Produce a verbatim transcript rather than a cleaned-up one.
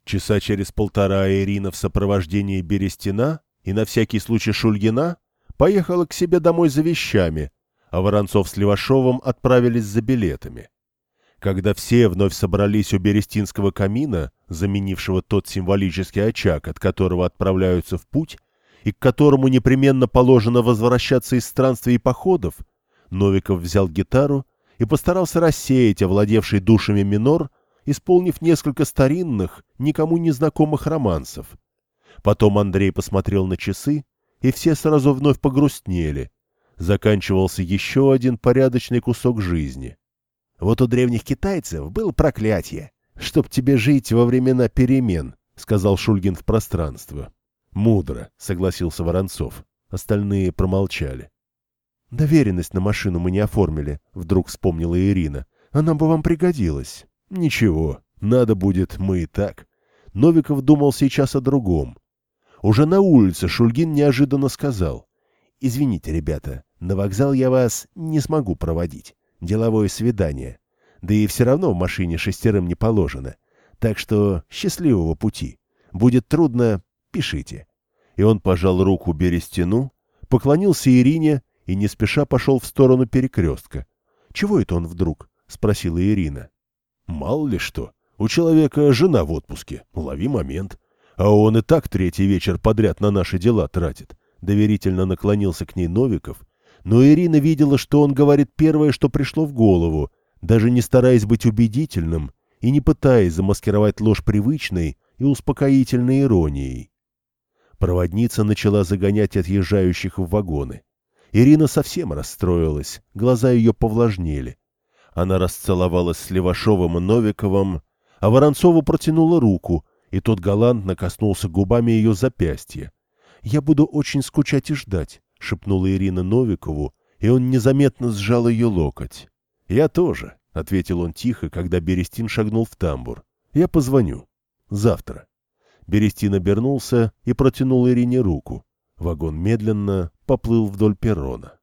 Часа через полтора Ирина в сопровождении Берестина и на всякий случай Шульгина поехала к себе домой за вещами, а Воронцов с Левашовым отправились за билетами. Когда все вновь собрались у Берестинского камина, заменившего тот символический очаг, от которого отправляются в путь, и к которому непременно положено возвращаться из странствий и походов, Новиков взял гитару и постарался рассеять овладевший душами минор, исполнив несколько старинных, никому не знакомых романсов. Потом Андрей посмотрел на часы, и все сразу вновь погрустнели. Заканчивался еще один порядочный кусок жизни. «Вот у древних китайцев было проклятие, чтоб тебе жить во времена перемен», — сказал Шульгин в пространство. «Мудро», — согласился Воронцов. Остальные промолчали. «Доверенность на машину мы не оформили», — вдруг вспомнила Ирина. «Она бы вам пригодилась». «Ничего, надо будет, мы и так». Новиков думал сейчас о другом. Уже на улице Шульгин неожиданно сказал: «Извините, ребята, на вокзал я вас не смогу проводить. Деловое свидание. Да и все равно в машине шестерым не положено. Так что счастливого пути. Будет трудно, пишите». И он пожал руку Берестину, поклонился Ирине и не спеша пошел в сторону перекрестка. «Чего это он вдруг?» — спросила Ирина. «Мало ли что. У человека жена в отпуске. Лови момент. А он и так третий вечер подряд на наши дела тратит». Доверительно наклонился к ней Новиков, но Ирина видела, что он говорит первое, что пришло в голову, даже не стараясь быть убедительным и не пытаясь замаскировать ложь привычной и успокоительной иронией. Проводница начала загонять отъезжающих в вагоны. Ирина совсем расстроилась, глаза ее повлажнели. Она расцеловалась с Левашовым и Новиковым, а Воронцову протянула руку, и тот галантно коснулся губами ее запястья. «Я буду очень скучать и ждать», — шепнула Ирина Новикову, и он незаметно сжал ее локоть. «Я тоже», — ответил он тихо, когда Берестин шагнул в тамбур. «Я позвоню. Завтра». Берестин обернулся и протянул Ирине руку. Вагон медленно поплыл вдоль перрона.